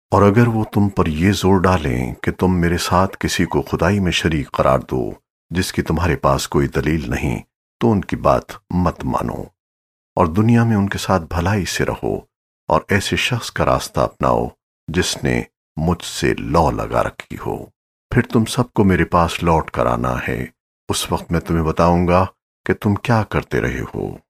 और अगर वो तुम पर ये जोर डालें कि तुम मेरे साथ किसी को खुदाई में शरीक करार दो जिसकी तुम्हारे पास कोई दलील नहीं, तो उनकी बात मत मानो और दुनिया में उनके साथ भलाई से रहो और ऐसे शख्स का रास्ता अपनाओ जिसने मुझसे लौ लगा रखी हो। फिर तुम सबको मेरे पास लौट कर आना है। उस वक्त मैं तुम्हें बताऊंगा कि तुम क्या करते रहे हो।